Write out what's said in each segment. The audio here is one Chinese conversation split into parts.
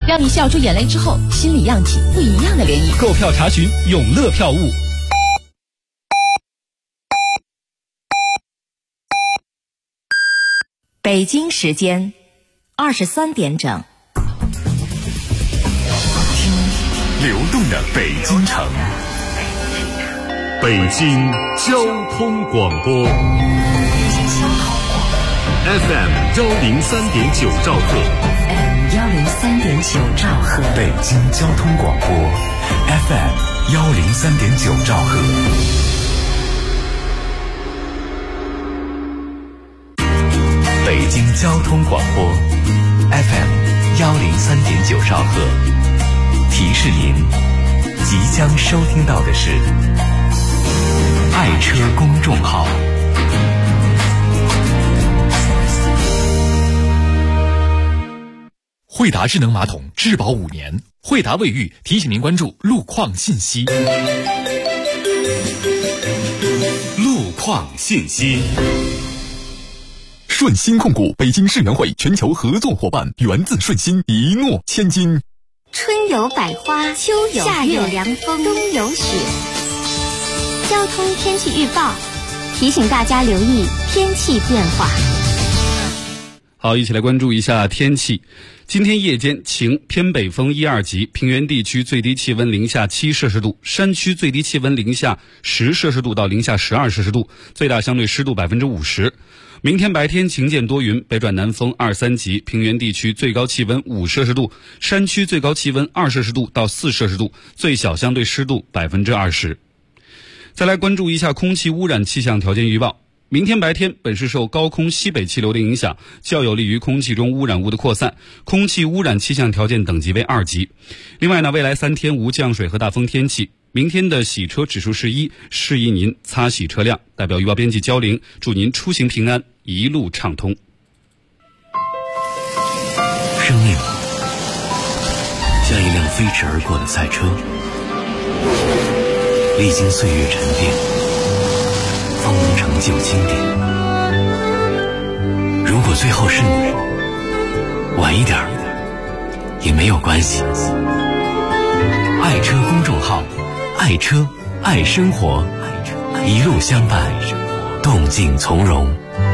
让你笑出眼泪之后，心里漾起不一样的涟漪。 购票查询永乐票务。 北京时间23点整。 听流动的北京城，北京交通广播 FM 103.9兆赫 103.9兆赫， 北京交通广播 FM 103.9兆赫。北京交通广播 FM 103.9兆赫，提示您即将收听到的是爱车公众号。 惠达智能马桶质保5年，惠达卫浴提醒您关注路况信息。 路况信息。 顺鑫控股北京世园会全球合作伙伴，源自顺鑫，一诺千金。 春有百花，秋有夏有凉风，冬有雪。交通天气预报提醒大家留意天气变化。 好，一起来关注一下天气。今天夜间晴，偏北风1、2级，平原地区最低气温零下7摄氏度，山区最低气温零下10摄氏度到零下12摄氏度，最大相对湿度50%。明天白天晴间多云，北转南风2、3级，平原地区最高气温5摄氏度，山区最高气温2摄氏度到4摄氏度，最小相对湿度20%。再来关注一下空气污染气象条件预报。明天白天，本市受高空西北气流的影响，较有利于空气中污染物的扩散，空气污染气象条件等级为2级。另外呢，未来3天无降水和大风天气。明天的洗车指数是1，示意您擦洗车辆。代表预报编辑焦玲，祝您出行平安，一路畅通。 生命像一辆飞驰而过的赛车，历经岁月沉淀，方能成就经典。如果最后是你，晚一点也没有关系。爱车公众号，爱车爱生活，一路相伴，动静从容。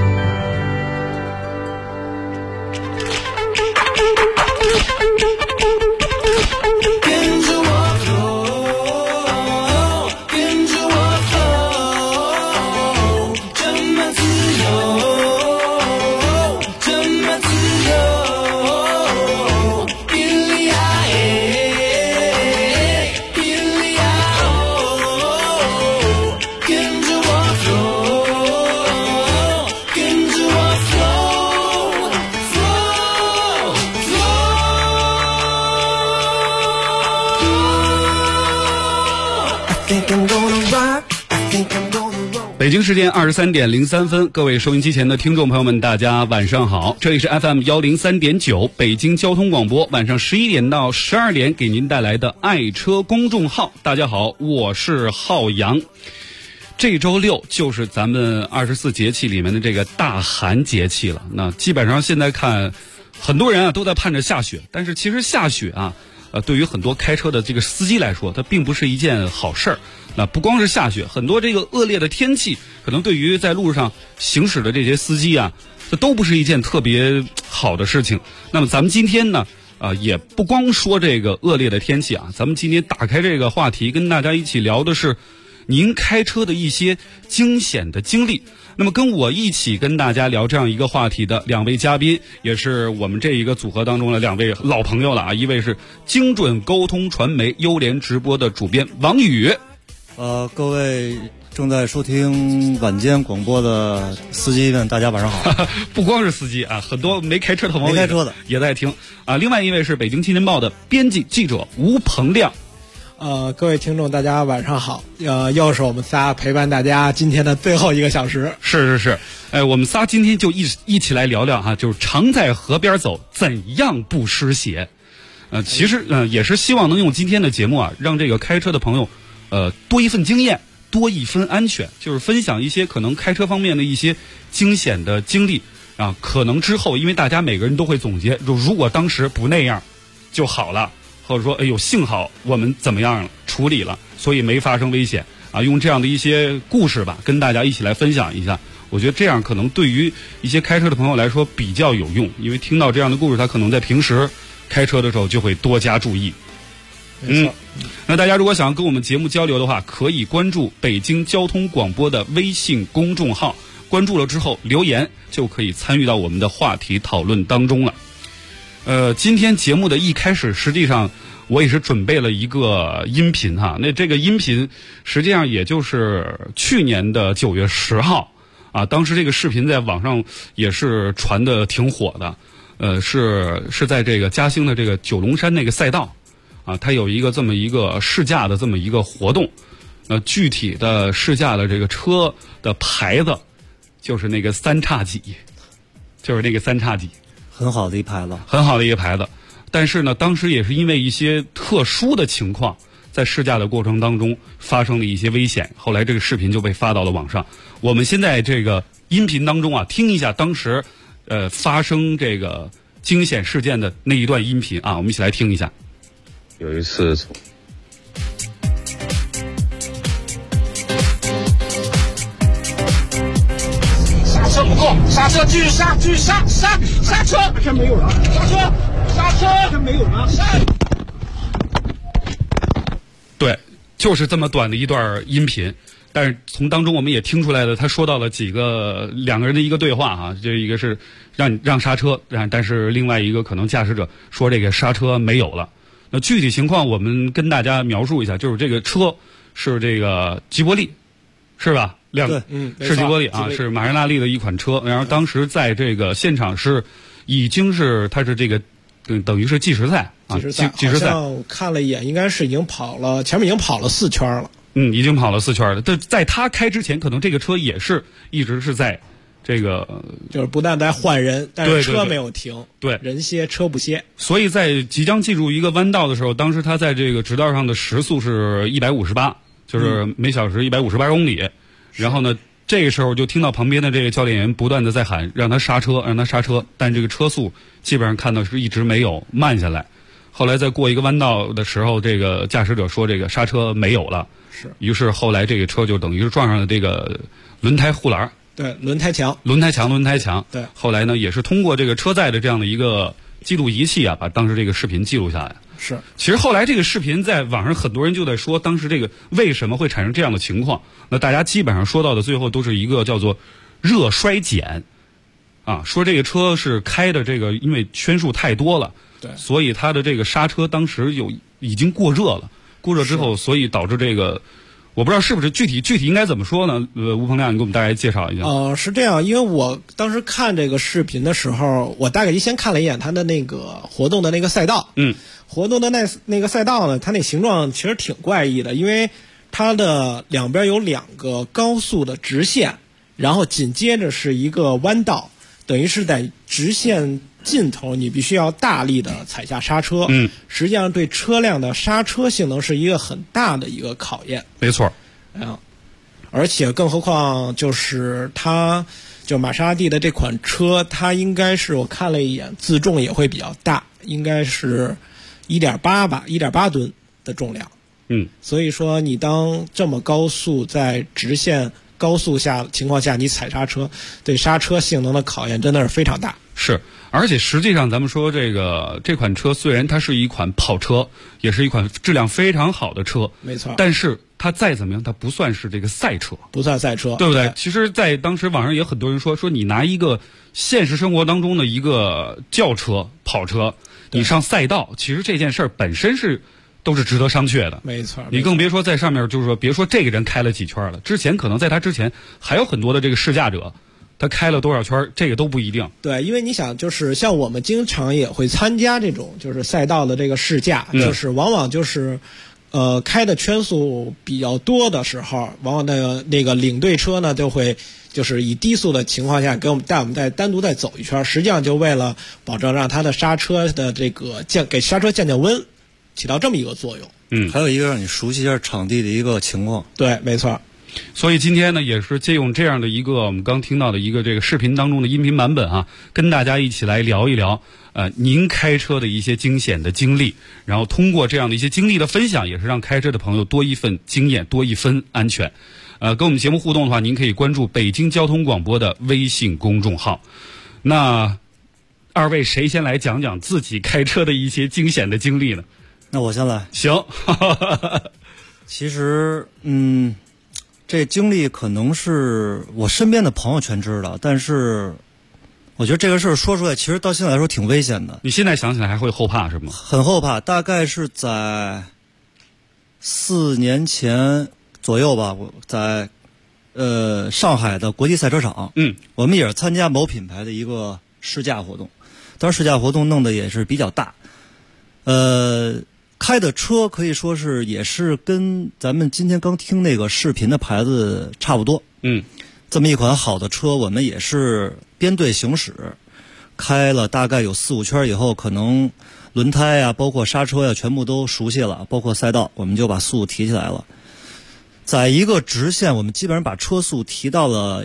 北京时间23点03分，各位收音机前的听众朋友们，大家晚上好，这里是 FM 103.9北京交通广播，晚上11点到12点给您带来的爱车公众号。大家好，我是浩洋。这周6就是咱们24节气里面的这个大寒节气了。那基本上现在看，很多人啊都在盼着下雪，但是其实下雪啊，对于很多开车的这个司机来说，它并不是一件好事儿。那不光是下雪，很多这个恶劣的天气，可能对于在路上行驶的这些司机啊，这都不是一件特别好的事情。那么咱们今天呢，也不光说这个恶劣的天气啊，咱们今天打开这个话题，跟大家一起聊的是您开车的一些惊险的经历。那么跟我一起跟大家聊这样一个话题的2位嘉宾，也是我们这一个组合当中的2位老朋友了啊。一位是精准沟通传媒优联直播的主编王宇。 各位正在收听晚间广播的司机们，大家晚上好。 不光是司机啊，很多没开车的朋友没开车的也在听啊。另外一位是北京青年报的编辑记者吴鹏亮。 各位听众大家晚上好，又是我们仨陪伴大家今天的最后1个小时。 是，我们仨今天就一起来聊聊哈，就是常在河边走，怎样不湿鞋。其实也是希望能用今天的节目啊，让这个开车的朋友多一份经验，多一分安全，就是分享一些可能开车方面的一些惊险的经历啊。可能之后因为大家每个人都会总结，如果当时不那样就好了，或者说哎呦幸好我们怎么样了处理了，所以没发生危险啊。用这样的一些故事吧，跟大家一起来分享一下。我觉得这样可能对于一些开车的朋友来说比较有用，因为听到这样的故事，他可能在平时开车的时候就会多加注意。那大家如果想跟我们节目交流的话，可以关注北京交通广播的微信公众号，关注了之后留言就可以参与到我们的话题讨论当中了。今天节目的一开始，实际上我也是准备了一个音频哈。那这个音频实际上也就是去年的9月10号啊，当时这个视频在网上也是传的挺火的。是在这个嘉兴的这个九龙山那个赛道啊，它有一个这么一个试驾的这么一个活动。具体的试驾的这个车的牌子就是那个3叉戟，就是那个3叉戟， 很好的一牌子， 很好的一个牌子。但是呢，当时也是因为一些特殊的情况，在试驾的过程当中发生了一些危险，后来这个视频就被发到了网上。我们现在这个音频当中啊，听一下当时发生这个惊险事件的那一段音频啊，我们一起来听一下。 有一次刹车不够，刹车继续刹，继续刹车，这没有了，刹车，这没有了， 对，就是这么短的一段音频。但是从当中我们也听出来了，他说到了两个人的一个对话啊，这一个是让刹车，但是另外一个可能驾驶者说这个刹车没有了。那具体情况我们跟大家描述一下，就是这个车是这个吉伯利，是吧？是吉伯利啊，是玛莎拉蒂的一款车。然后当时在这个现场已经是它是这个等于是计时赛啊，计时赛。 好像我看了一眼，应该是前面已经跑了4圈了。 已经跑了4圈了。在他开之前，可能这个车也是一直是在这个， 就是不但在换人，但是车没有停， 对， 人歇车不歇。 所以在即将进入一个弯道的时候，当时他在这个直道上的时速是158，就是每小时158公里。然后呢，这个时候就听到旁边的这个教练员不断的在喊让他刹车，让他刹车，但这个车速基本上看到是一直没有慢下来。后来在过一个弯道的时候，这个驾驶者说这个刹车没有了，于是后来这个车就等于是撞上了这个轮胎护栏， 对，轮胎墙。 对，后来呢也是通过这个车载的这样的一个记录仪器啊，把当时这个视频记录下来。 是， 其实后来这个视频在网上很多人就在说，当时这个为什么会产生这样的情况？那大家基本上说到的最后都是一个叫做热衰减啊，说这个车是开的这个因为圈数太多了， 对， 所以它的这个刹车当时已经过热了，过热之后，所以导致这个。我不知道是不是具体应该怎么说呢？吴鹏亮，你给我们大概介绍一下。 是这样，因为我当时看这个视频的时候，我大概先看了一眼它的那个活动的那个赛道。活动的那个赛道呢，它那形状其实挺怪异的，因为它的两边有2个高速的直线，然后紧接着是一个弯道，等于是在直线尽头你必须要大力的踩下刹车。实际上对车辆的刹车性能是一个很大的一个考验。 没错。 而且更何况就是玛莎拉蒂的这款车，它应该是我看了一眼，自重也会比较大，应该是1.8吨的重量。所以说你当这么高速在直线高速情况下你踩刹车，对刹车性能的考验真的是非常大。 是，而且实际上咱们说这款车虽然它是一款跑车，也是一款质量非常好的车， 没错， 但是它再怎么样，它不算是这个赛车， 不算赛车， 对不对？其实在当时网上也很多人说你拿一个现实生活当中的一个轿车跑车，你上赛道，其实这件事儿本身都是值得商榷的。 没错， 你更别说在上面，就是说别说这个人开了几圈了，之前可能在他之前还有很多的这个试驾者，他开了多少圈，这个都不一定。 对，因为你想，就是像我们经常也会参加这种就是赛道的这个试驾，就是往往就是开的圈速比较多的时候，往往那个领队车呢就会就是以低速的情况下带我们再单独再走一圈，实际上就为了保证让它的刹车的这个给刹车降温，起到这么一个作用。 还有一个让你熟悉一下场地的一个情况。 对，没错。 所以今天呢，也是借用这样的一个我们刚听到的一个这个视频当中的音频版本啊，跟大家一起来聊一聊您开车的一些惊险的经历，然后通过这样的一些经历的分享，也是让开车的朋友多一份经验，多一分安全。跟我们节目互动的话，您可以关注北京交通广播的微信公众号。那二位谁先来讲讲自己开车的一些惊险的经历呢？ 那我先来。 行。 其实这经历可能是我身边的朋友全知道，但是我觉得这个事儿说出来，其实到现在来说挺危险的。 你现在想起来还会后怕是吗？ 很后怕，大概是在4年前左右吧，我在上海的国际赛车场，我们也是参加某品牌的一个试驾活动，当时试驾活动弄得也是比较大，开的车可以说是也是跟咱们今天刚听那个视频的牌子差不多，这么一款好的车，我们也是编队行驶，开了大概有4-5圈以后，可能轮胎啊，包括刹车呀，全部都熟悉了，包括赛道，我们就把速度提起来了。在一个直线，我们基本上把车速提到了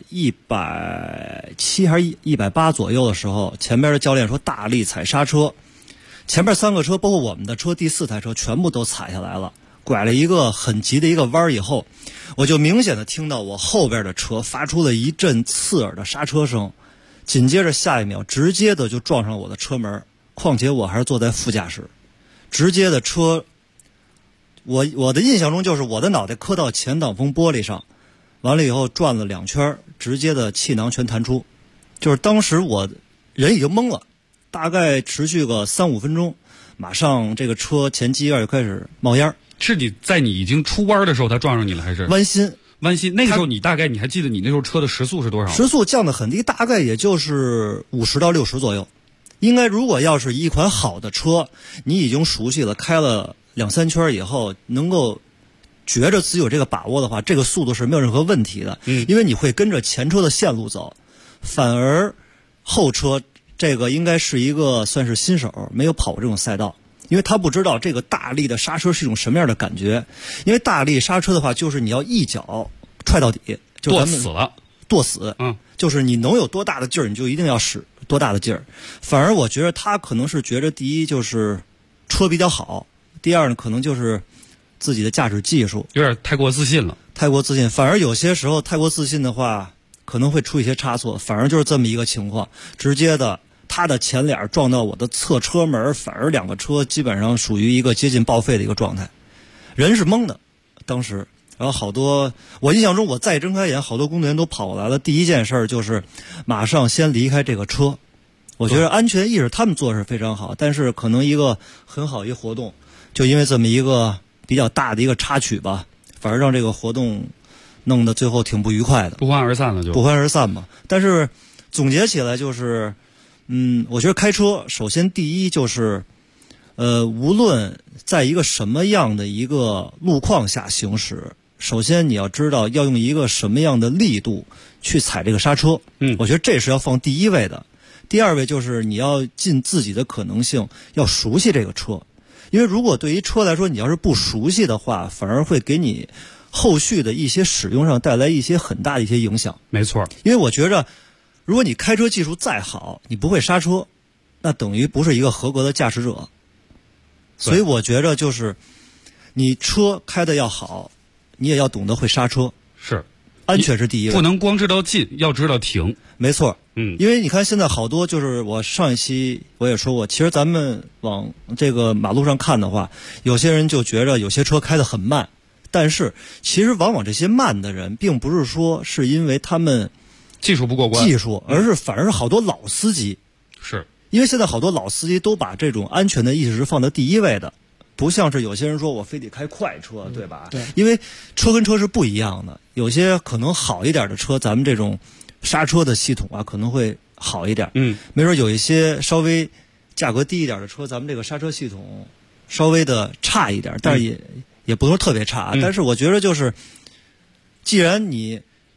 170还是180左右的时候，前边的教练说大力踩刹车，前边3个车包括我们的车第4台车全部都踩下来了，拐了一个很急的一个弯以后，我就明显的听到我后边的车发出了一阵刺耳的刹车声，紧接着下一秒直接的就撞上我的车门，况且我还是坐在副驾驶，直接的车，我的印象中就是我的脑袋磕到前挡风玻璃上，完了以后转了2圈，直接的气囊全弹出，就是当时我人已经懵了，大概持续个3-5分钟，马上这个车前机盖就开始冒烟。 是你在你已经出弯的时候他撞上你了，还是弯心？ 那个时候你大概你还记得你那时候车的时速是多少？ 时速降得很低，大概也就是50到60左右。应该如果要是一款好的车，你已经熟悉了，开了2-3圈以后，能够觉着自己有这个把握的话，这个速度是没有任何问题的。因为你会跟着前车的线路走，反而后车这个应该是一个算是新手，没有跑过这种赛道，因为他不知道这个大力的刹车是一种什么样的感觉。因为大力刹车的话，就是你要一脚踹到底，就跺死了， 跺死。就是你能有多大的劲儿，你就一定要使多大的劲儿。反而我觉得他可能是觉得，第一就是车比较好，第二呢可能就是自己的驾驶技术有点太过自信了。 太过自信，反而有些时候太过自信的话，可能会出一些差错。反而就是这么一个情况，直接的他的前脸撞到我的侧车门，反而2个车基本上属于一个接近报废的一个状态，人是懵的当时。然后好多，我印象中我再睁开眼，好多工作人员都跑过来了。第一件事就是马上先离开这个车。我觉得安全意识他们做的是非常好，但是可能一个很好一个活动，就因为这么一个比较大的一个插曲吧，反而让这个活动弄得最后挺不愉快的， 不欢而散了，就不欢而散嘛。但是总结起来就是，我觉得开车首先第一就是，无论在一个什么样的一个路况下行驶，首先你要知道要用一个什么样的力度去踩这个刹车，我觉得这是要放第一位的。第二位就是你要尽自己的可能性要熟悉这个车，因为如果对于车来说你要是不熟悉的话，反而会给你后续的一些使用上带来一些很大的一些影响。 没错， 因为我觉着如果你开车技术再好，你不会刹车，那等于不是一个合格的驾驶者。所以我觉着就是你车开的要好，你也要懂得会刹车， 是安全是第一位， 不能光知道进，要知道停。 没错，因为你看现在好多，就是我上一期我也说过，其实咱们往这个马路上看的话，有些人就觉着有些车开得很慢，但是其实往往这些慢的人，并不是说是因为他们技术不过关， 而是反而是好多老司机， 是因为现在好多老司机都把这种安全的意识是放在第一位的。不像是有些人说我非得开快车，对吧？ 对， 因为车跟车是不一样的，有些可能好一点的车，咱们这种刹车的系统啊可能会好一点，没准有一些稍微价格低一点的车，咱们这个刹车系统稍微的差一点，但是也不能说特别差，但是我觉得就是，既然你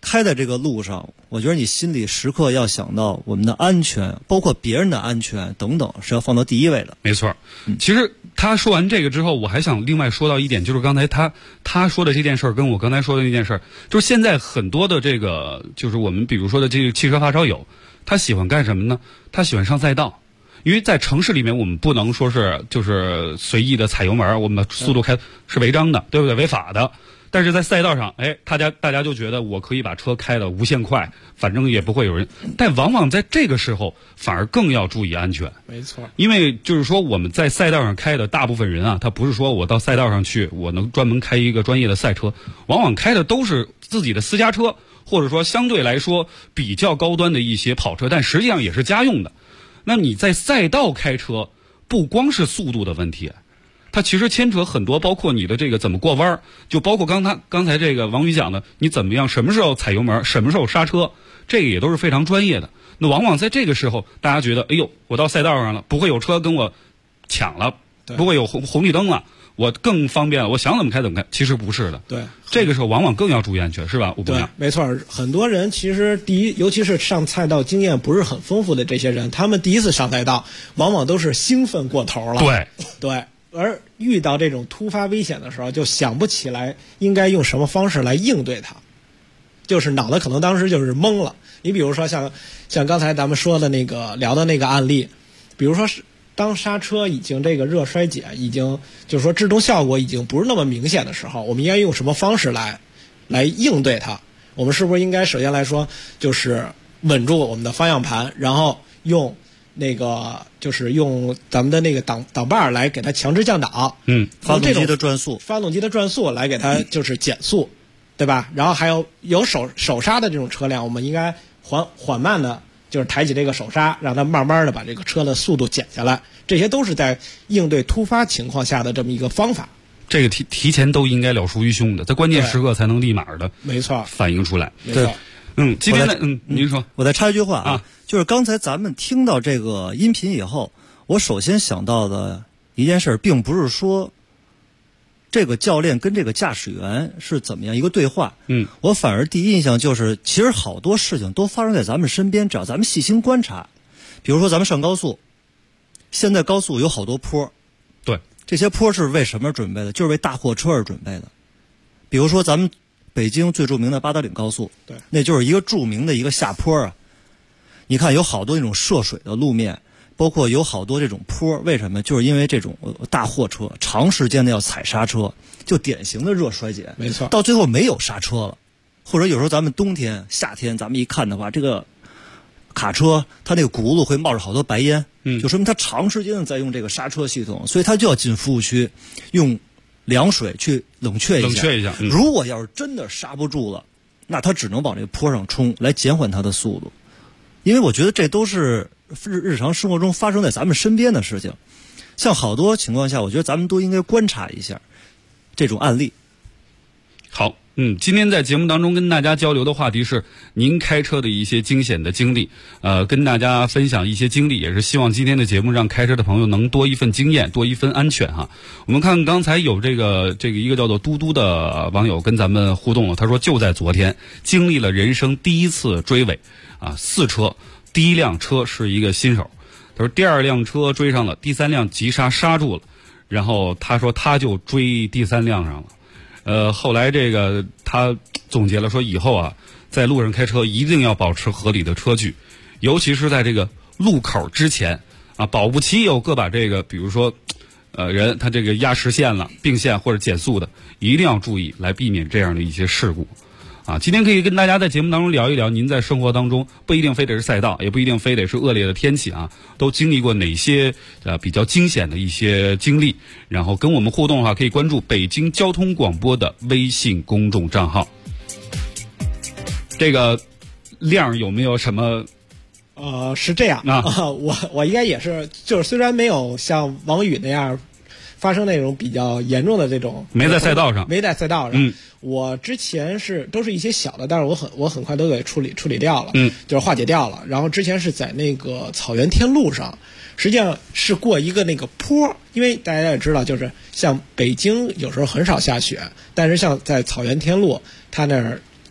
开在这个路上，我觉得你心里时刻要想到我们的安全，包括别人的安全等等，是要放到第一位的。 没错。其实他说完这个之后，我还想另外说到一点，就是刚才他说的这件事儿，跟我刚才说的那件事儿，就是现在很多的这个，就是我们比如说的这个汽车发烧友，他喜欢干什么呢？他喜欢上赛道。因为在城市里面，我们不能说是就是随意的踩油门，我们的速度开是违章的，对不对？违法的。但是在赛道上，大家就觉得我可以把车开得无限快，反正也不会有人。但往往在这个时候，反而更要注意安全。 没错， 因为就是说我们在赛道上开的大部分人啊，他不是说我到赛道上去，我能专门开一个专业的赛车，往往开的都是自己的私家车，或者说相对来说比较高端的一些跑车，但实际上也是家用的。那你在赛道开车，不光是速度的问题。它其实牵扯很多，包括你的这个怎么过弯，就包括刚才这个王宇讲的，你怎么样，什么时候踩油门，什么时候刹车，这个也都是非常专业的。那往往在这个时候，大家觉得，哎呦，我到赛道上了，不会有车跟我抢了，不会有红绿灯了，我更方便了，我想怎么开怎么开。其实不是的， 对， 这个时候往往更要注意安全，是吧？ 对，没错。很多人其实尤其是上赛道经验不是很丰富的这些人，他们第一次上赛道，往往都是兴奋过头了。对。而遇到这种突发危险的时候，就想不起来应该用什么方式来应对它，就是脑子可能当时就是懵了。你比如说像刚才咱们说的那个聊的那个案例，比如说是当刹车已经这个热衰减，已经就是说制动效果已经不是那么明显的时候，我们应该用什么方式来应对它？我们是不是应该首先来说就是稳住我们的方向盘，然后用就是用咱们的那个挡把来给它强制降档， 发动机的转速来给它就是减速，对吧？然后还有手刹的这种车辆，我们应该缓慢的，就是抬起这个手刹，让它慢慢的把这个车的速度减下来。这些都是在应对突发情况下的这么一个方法。 这个提前都应该了熟于胸的，在关键时刻才能立马的没错反应出来。 没错。 今天的您说， 我再插一句话啊，就是刚才咱们听到这个音频以后，我首先想到的一件事，并不是说这个教练跟这个驾驶员是怎么样一个对话，我反而第一印象就是，其实好多事情都发生在咱们身边，只要咱们细心观察。比如说咱们上高速，现在高速有好多坡， 对， 这些坡是为什么准备的？就是为大货车而准备的。比如说咱们北京最著名的八达岭高速， 对， 那就是一个著名的一个下坡啊。你看有好多那种涉水的路面，包括有好多这种坡，为什么？就是因为这种大货车长时间的要踩刹车，就典型的热衰减。 没错， 到最后没有刹车了，或者有时候咱们冬天、夏天，咱们一看的话，这个卡车它那个轱辘会冒着好多白烟，就说明它长时间的在用这个刹车系统，所以它就要进服务区用凉水去冷却一下。如果要是真的刹不住了，那它只能往这个坡上冲，来减缓它的速度。因为我觉得这都是日常生活中发生在咱们身边的事情，像好多情况下，我觉得咱们都应该观察一下这种案例。 好，今天在节目当中跟大家交流的话题是您开车的一些惊险的经历，跟大家分享一些经历，也是希望今天的节目让开车的朋友能多一份经验，多一份安全哈。我们看刚才有这个一个叫做嘟嘟的网友跟咱们互动了，他说就在昨天经历了人生第一次追尾，4车，第一辆车是一个新手，他说第二辆车追上了，第三辆急刹刹住了，然后他说他就追第三辆上了。后来这个他总结了说，以后在路上开车一定要保持合理的车距，尤其是在这个路口之前保不齐有个把这个比如说人他这个压实线了、并线或者减速的，一定要注意来避免这样的一些事故。今天可以跟大家在节目当中聊一聊，您在生活当中不一定非得是赛道，也不一定非得是恶劣的天气都经历过哪些比较惊险的一些经历，然后跟我们互动的话，可以关注北京交通广播的微信公众账号。这个亮有没有什么？ 是这样我应该也是，就是虽然没有像王宇那样发生那种比较严重的这种， 没在赛道上， 我之前都是一些小的，但是我很快都给处理掉了，就是化解掉了。然后之前是在那个草原天路上，实际上是过一个那个坡，因为大家也知道，就是像北京有时候很少下雪，但是像在草原天路，它那儿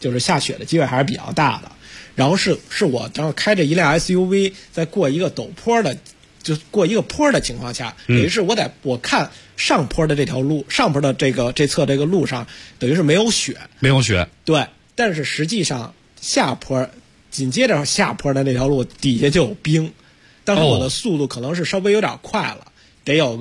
就是下雪的机会还是比较大的。然后是我正好开着一辆 SUV 在过一个陡坡的，就过一个坡的情况下，等于是我看上坡的这条路，上坡的这侧这个路上，等于是没有雪，对，但是实际上下坡紧接着下坡的那条路底下就有冰，当时我的速度可能是稍微有点快了，得有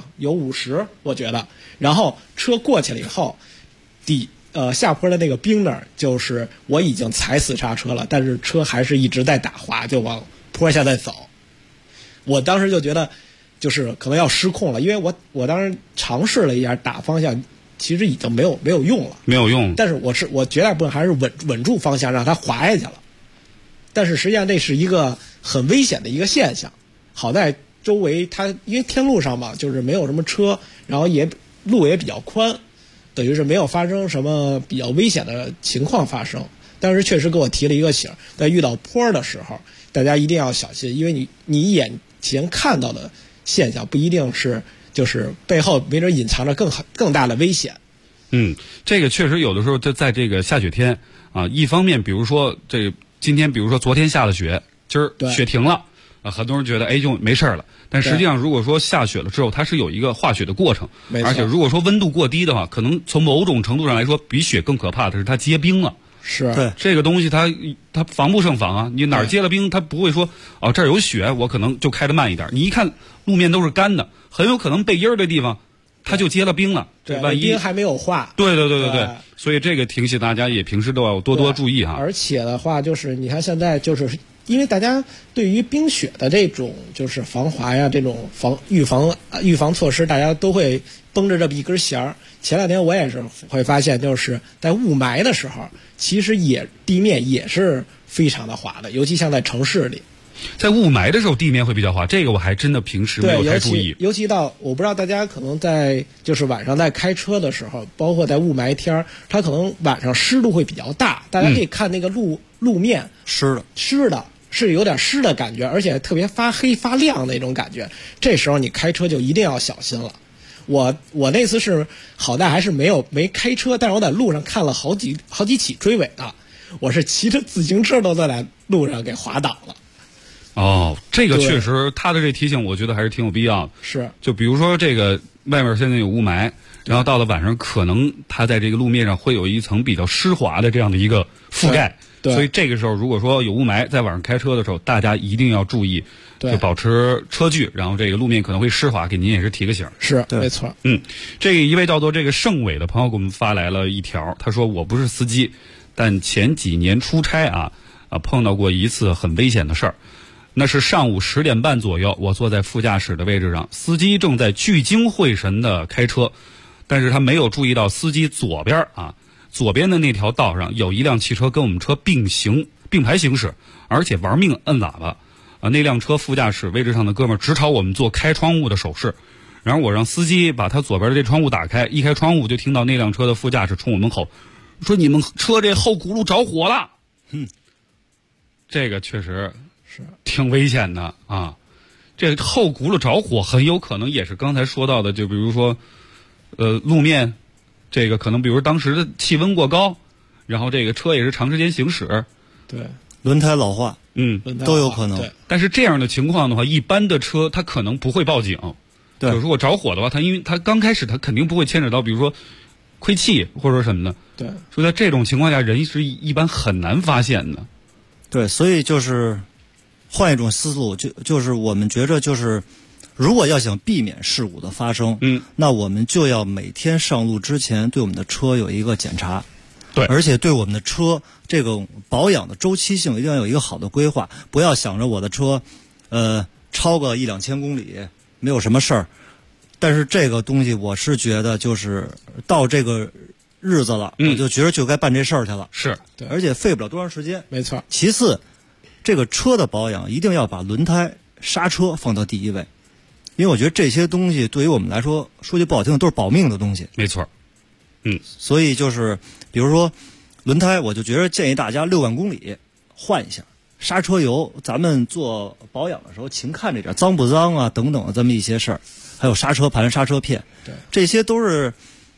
50，我觉得，然后车过去了以后，下坡的那个冰那儿，就是我已经踩死刹车了，但是车还是一直在打滑，就往坡下再走。我当时就觉得，就是可能要失控了，因为我当时尝试了一下打方向，其实已经没有用了， 没有用。 但是我绝大部分还是稳住方向，让它滑下去了。但是实际上这是一个很危险的一个现象。好在周围它因为天路上嘛，就是没有什么车，然后路也比较宽。等于是没有发生什么比较危险的情况发生，当时确实给我提了一个醒，在遇到坡的时候，大家一定要小心，因为你眼前看到的现象不一定是，就是背后没准隐藏着更大的危险。 这个确实有的时候就在这个下雪天啊，一方面比如说今天比如说昨天下了雪，今儿雪停了。很多人觉得就没事了，但实际上如果说下雪了之后，它是有一个化雪的过程，而且如果说温度过低的话，可能从某种程度上来说，比雪更可怕的是它结冰了。 是对这个东西它防不胜防啊！你哪儿结了冰，它不会说这儿有雪，我可能就开得慢一点。你一看路面都是干的，很有可能背阴儿的地方它就结了冰了。 对， 万一冰还没有化。 对，所以这个提醒大家也平时都要多注意哈。 而且的话，就是你看现在就是。因为大家对于冰雪的这种就是防滑呀，这种预防措施，大家都会绷着这么一根弦儿。前两天我也是会发现，就是在雾霾的时候，其实地面也是非常的滑的，尤其像在城市里。 在雾霾的时候，地面会比较滑，这个我还真的平时没有太注意。 尤其到我不知道大家可能在就是晚上在开车的时候，包括在雾霾天，它可能晚上湿度会比较大，大家可以看那个路面湿的。是有点湿的感觉，而且特别发黑发亮那种感觉。这时候你开车就一定要小心了。我那次是好在还是没开车，但是我在路上看了好几起追尾的，我是骑着自行车都在路上给滑倒了。 这个确实他的这提醒，我觉得还是挺有必要的。 是， 就比如说这个外面现在有雾霾，然后到了晚上，可能它在这个路面上会有一层比较湿滑的这样的一个覆盖。所以这个时候，如果说有雾霾，在晚上开车的时候，大家一定要注意，就保持车距，然后这个路面可能会湿滑，给您也是提个醒。 是，没错。 这一位叫做这个盛伟的朋友给我们发来了一条，他说：“我不是司机，但前几年出差碰到过一次很危险的事儿。那是上午10点半左右，我坐在副驾驶的位置上，司机正在聚精会神的开车，但是他没有注意到司机左边的那条道上有一辆汽车跟我们车并排行驶，而且玩命摁喇叭。那辆车副驾驶位置上的哥们儿直朝我们做开窗户的手势，然后我让司机把他左边的这窗户打开，一开窗户就听到那辆车的副驾驶冲我们吼，说你们车这后轱辘着火了。这个确实是挺危险的啊。这后轱辘着火很有可能也是刚才说到的，就比如说路面这个可能比如当时的气温过高，然后这个车也是长时间行驶， 对， 轮胎老化，都有可能。 对， 但是这样的情况的话，一般的车它可能不会报警。 对， 如果着火的话，因为它刚开始它肯定不会牵扯到比如说亏气或者什么的。 对， 所以在这种情况下，人是一般很难发现的。 对，所以就是换一种思路，就是我们觉着就是。如果要想避免事故的发生，那我们就要每天上路之前对我们的车有一个检查， 对， 而且对我们的车这个保养的周期性一定要有一个好的规划，不要想着我的车，超个1-2千公里没有什么事儿，但是这个东西我是觉得就是到这个日子了，我就觉得就该办这事儿去了， 是， 对， 而且费不了多长时间， 没错。 其次，这个车的保养一定要把轮胎、刹车放到第一位。因为我觉得这些东西对于我们来说，说句不好听的，都是保命的东西。 没错， 所以就是，比如说轮胎，我就觉得建议大家6万公里换一下。刹车油，咱们做保养的时候勤看这点，脏不脏啊，等等的这么一些事儿。还有刹车盘、刹车片， 对， 这些都是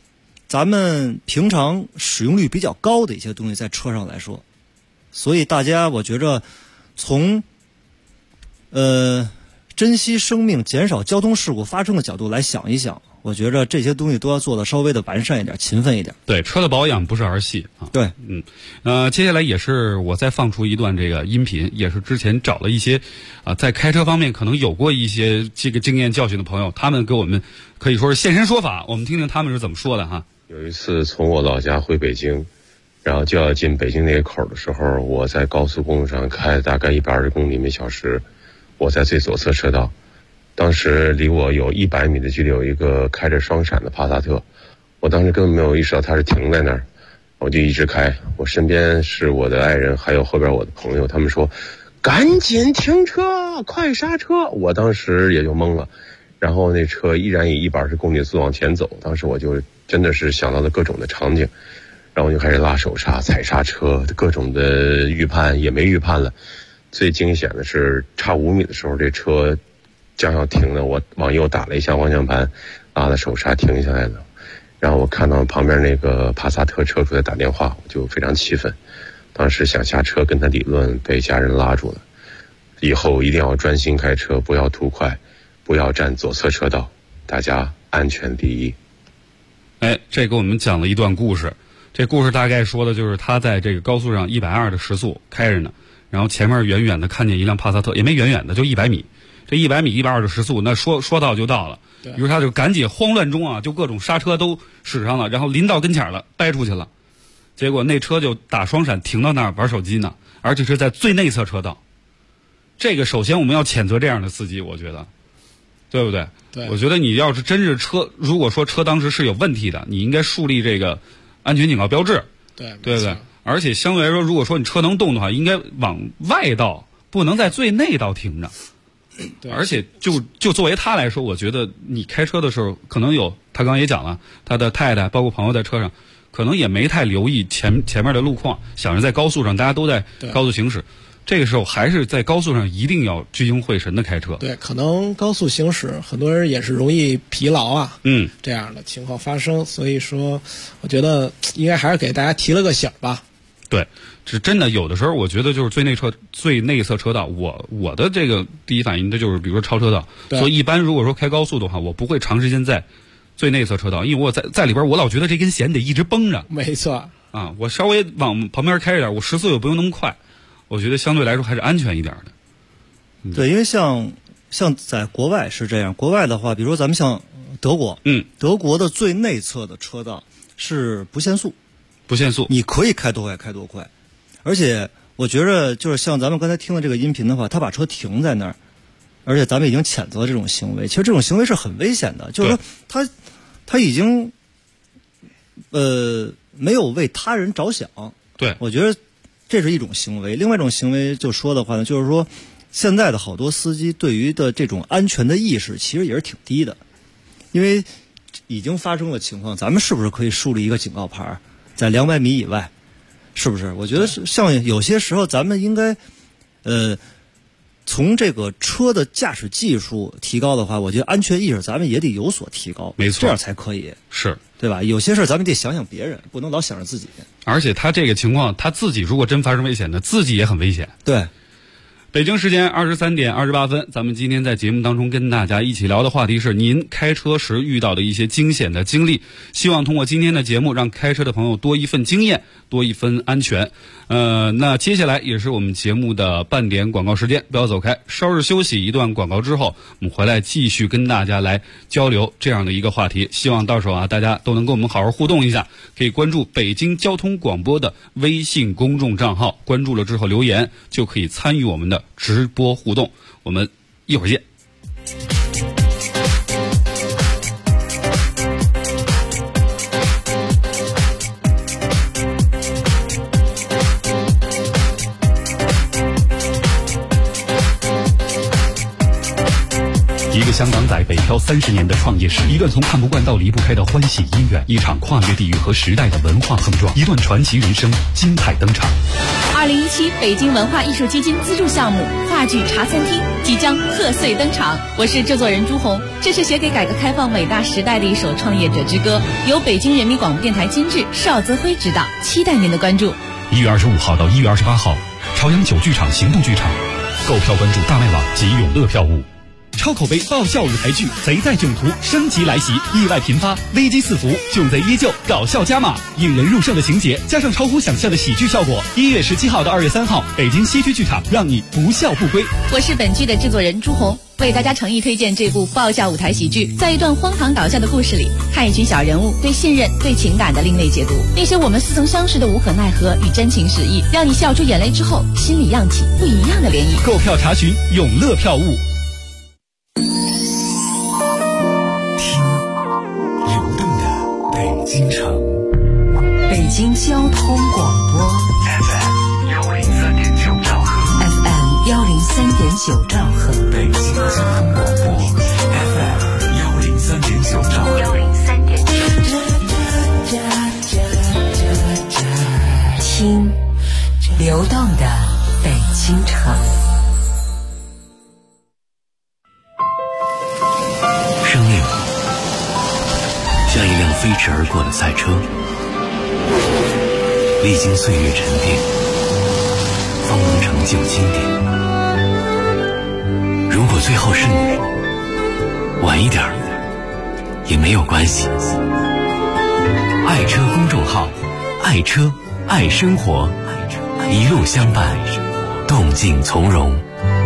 咱们平常使用率比较高的一些东西在车上来说，所以大家我觉着从珍惜生命、减少交通事故发生的角度来想一想，我觉着这些东西都要做的稍微的完善一点、勤奋一点。 对，车的保养不是儿戏啊。 对， 接下来也是我再放出一段这个音频，也是之前找了一些在开车方面可能有过一些这个经验教训的朋友，他们给我们可以说是现身说法，我们听听他们是怎么说的哈。 有一次从我老家回北京，然后就要进北京那个口的时候，我在高速公路上开大概120公里每小时，我在最左侧车道，当时离我有100米的距离有一个开着双闪的帕萨特，我当时根本没有意识到他是停在那儿，我就一直开，我身边是我的爱人还有后边我的朋友，他们说赶紧停车快刹车，我当时也就懵了，然后那车依然以120公里的速度往前走，当时我就真的是想到了各种的场景，然后我就开始拉手刹踩刹车，各种的预判也没预判了，最惊险的是差5米的时候这车将要停了，我往右打了一下方向盘，拉了手刹停下来了，然后我看到旁边那个帕萨特车主在打电话，我就非常气愤，当时想下车跟他理论，被家人拉住了，以后一定要专心开车，不要图快，不要占左侧车道，大家安全第一。 这给我们讲了一段故事，这故事大概说的就是他在这个高速上120的时速开着呢，然后前面远远的看见一辆帕萨特，也没远远的，就100米，这100米120的时速，那说到就到了，于是他就赶紧慌乱中就各种刹车都使上了，然后临到跟前了，掰出去了，结果那车就打双闪停到那儿玩手机呢，而且是在最内侧车道。这个首先我们要谴责这样的司机，我觉得对不对？对，我觉得你要是真是车，如果说车当时是有问题的，你应该树立这个安全警告标志，对不对？而且相对来说，如果说你车能动的话，应该往外道，不能在最内道停着。而且就作为他来说，我觉得你开车的时候，可能有他刚刚也讲了，他的太太包括朋友在车上，可能也没太留意前面的路况，想着在高速上大家都在高速行驶。这个时候还是在高速上一定要聚精会神的开车。对， 可能高速行驶很多人也是容易疲劳啊，这样的情况发生，所以说我觉得应该还是给大家提了个醒吧。 对，是真的，有的时候我觉得就是最内侧车道，我的这个第一反应的就是比如说超车道，所以一般如果说开高速的话，我不会长时间在最内侧车道，因为我在里边我老觉得这根弦得一直绷着。 没错啊，我稍微往旁边开一点，我时速也不用那么快。我觉得相对来说还是安全一点的。 对，因为像在国外是这样，国外的话，比如说咱们像德国，德国的最内侧的车道是不限速，你可以开多快开多快，而且我觉着就是像咱们刚才听的这个音频的话，他把车停在那儿，而且咱们已经谴责了这种行为，其实这种行为是很危险的，就是说他已经没有为他人着想。 对， 我觉得这是一种行为。另外一种行为就说的话呢，就是说现在的好多司机对于的这种安全的意识其实也是挺低的，因为已经发生的情况，咱们是不是可以树立一个警告牌，在200米以外，是不是？我觉得像有些时候咱们应该从这个车的驾驶技术提高的话，我觉得安全意识咱们也得有所提高， 没错， 这样才可以， 是对吧？有些事咱们得想想别人，不能老想着自己。 而且他这个情况，他自己如果真发生危险的，自己也很危险。 对。 北京时间23点28分，咱们今天在节目当中跟大家一起聊的话题是您开车时遇到的一些惊险的经历，希望通过今天的节目让开车的朋友多一份经验，多一分安全。那接下来也是我们节目的半点广告时间，不要走开，稍事休息一段广告之后，我们回来继续跟大家来交流这样的一个话题，希望到时候大家都能跟我们好好互动一下，可以关注北京交通广播的微信公众账号，关注了之后留言就可以参与我们的直播互动，我们一会儿见。 一个香港仔北漂30年的创业史，一段从看不惯到离不开的欢喜姻缘，一场跨越地域和时代的文化碰撞，一段传奇人生精彩登场。 2017北京文化艺术基金资助项目话剧茶餐厅即将贺岁登场，我是制作人朱红。这是写给改革开放伟大时代的一首创业者之歌，由北京人民广播电台监制，邵泽辉执导，期待您的关注。 1月25号到1月28号，朝阳9剧场行动剧场，购票关注大麦网及永乐票务。超口碑爆笑舞台剧《贼在囧途》升级来袭，意外频发，危机四伏，囧贼依旧，搞笑加码，引人入胜的情节加上超乎想象的喜剧效果。1月17号到2月3号，北京西区剧场，让你不笑不归。 我是本剧的制作人朱红，为大家诚意推荐这部爆笑舞台喜剧。在一段荒唐搞笑的故事里，看一群小人物对信任、对情感的另类解读，那些我们似曾相识的无可奈何与真情实意，让你笑出眼泪之后，心里漾起不一样的涟漪。 购票查询永乐票务。 京城， 北京交通广播 FM 103.9兆赫 ，FM 103.9兆赫， 北京交通广播 FM 103.9兆赫 ，103.9。听流动的北京城。 生命像一辆飞驰而过的赛车，历经岁月沉淀，方能成就经典。如果最后是你，晚一点也没有关系。爱车公众号，爱车爱生活，一路相伴，动静从容。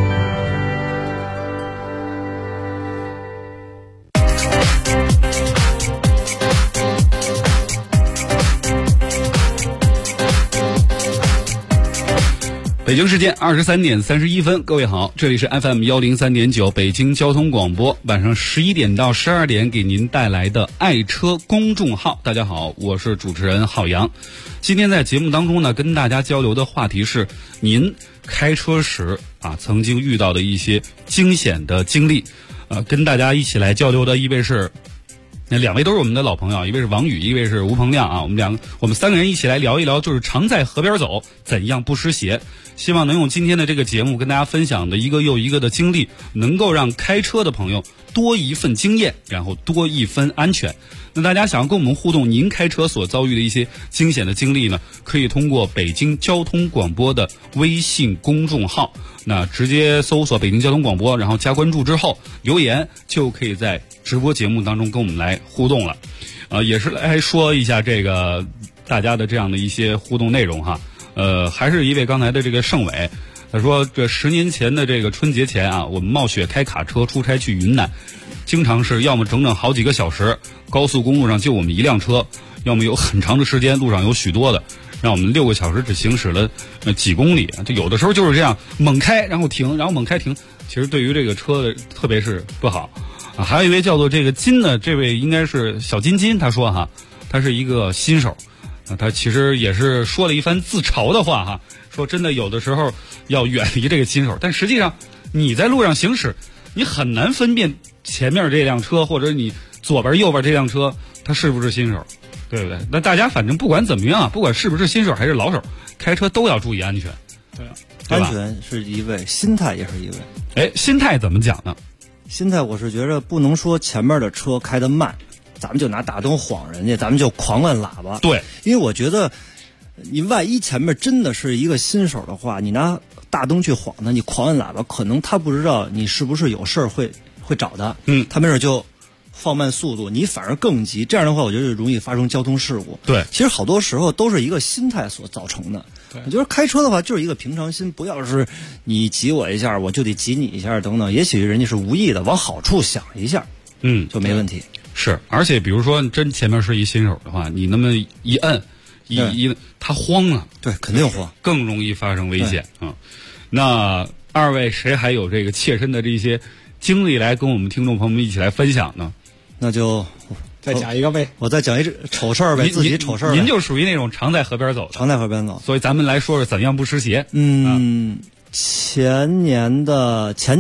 北京时间23点31分，各位好，这里是 FM 103.9北京交通广播，晚上11点到12点给您带来的爱车公众号。大家好，我是主持人浩洋。今天在节目当中呢，跟大家交流的话题是您开车时曾经遇到的一些惊险的经历。跟大家一起来交流的一位是两位都是我们的老朋友，一位是王宇，一位是吴鹏亮我们三个人一起来聊一聊，就是常在河边走，怎样不湿鞋。希望能用今天的这个节目跟大家分享的一个又一个的经历，能够让开车的朋友多一份经验，然后多一分安全。那大家想要跟我们互动，您开车所遭遇的一些惊险的经历呢，可以通过北京交通广播的微信公众号，那直接搜索北京交通广播，然后加关注之后留言，就可以在直播节目当中跟我们来互动了。也是来说一下这个大家的这样的一些互动内容哈。还是一位刚才的这个盛伟，他说这10年前的这个春节前我们冒雪开卡车出差去云南，经常是要么整整好几个小时，高速公路上就我们一辆车，要么有很长的时间路上有许多的，让我们6个小时只行驶了几公里。这有的时候就是这样猛开然后停，然后猛开停，其实对于这个车的特别是不好还有一位叫做这个金的，这位应该是小金，他说他是一个新手，他其实也是说了一番自嘲的话说真的有的时候要远离这个新手，但实际上你在路上行驶，你很难分辨前面这辆车或者你左边右边这辆车它是不是新手，对不对？那大家反正不管怎么样，不管是不是新手还是老手，开车都要注意安全。 对，安全是一位，心态也是一位。 心态怎么讲呢？ 心态我是觉着不能说前面的车开得慢，咱们就拿大灯晃人家，咱们就狂按喇叭。 对， 因为我觉得你万一前面真的是一个新手的话，你拿大灯去晃他，你狂按喇叭，可能他不知道你是不是有事儿会找他，他没准就放慢速度，你反而更急。这样的话，我觉得容易发生交通事故。 对， 其实好多时候都是一个心态所造成的。我觉得开车的话就是一个平常心，不要是你挤我一下我就得挤你一下等等，也许人家是无意的，往好处想一下，就没问题。 是，而且比如说真前面是一新手的话，你那么一摁他慌了， 对，肯定慌， 更容易发生危险那二位谁还有这个切身的这些经历来跟我们听众朋友们一起来分享呢？ 那就再讲一个呗， 我再讲一丑事儿呗，自己丑事儿。 您就属于那种常在河边走的， 常在河边走。 所以咱们来说说怎样不湿鞋。 前年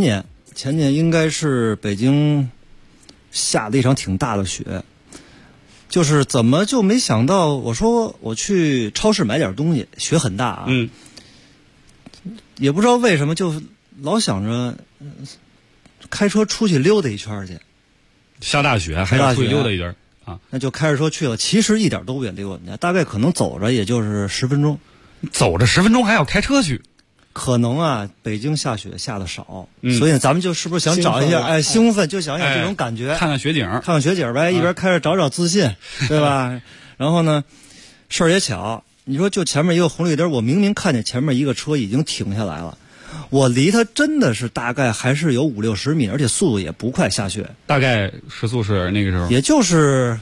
前年应该是北京下了一场挺大的雪，就是怎么就没想到，我说我去超市买点东西，雪很大啊，也不知道为什么就老想着开车出去溜达一圈去。 下大雪还要出去溜达一圈啊？ 那就开着车去了，其实一点都不远离我们家，大概可能走着也就是10分钟。 走着10分钟还要开车去？ 可能啊，北京下雪下的少，所以咱们就是不是想找一下兴奋，就想想这种感觉， 看看雪景， 看看雪景呗，一边开着找找自信，对吧？然后呢，事儿也巧，你说就前面一个红绿灯，我明明看见前面一个车已经停下来了，我离它真的是大概还是有50-60米，而且速度也不快，下雪大概时速是那个时候也就是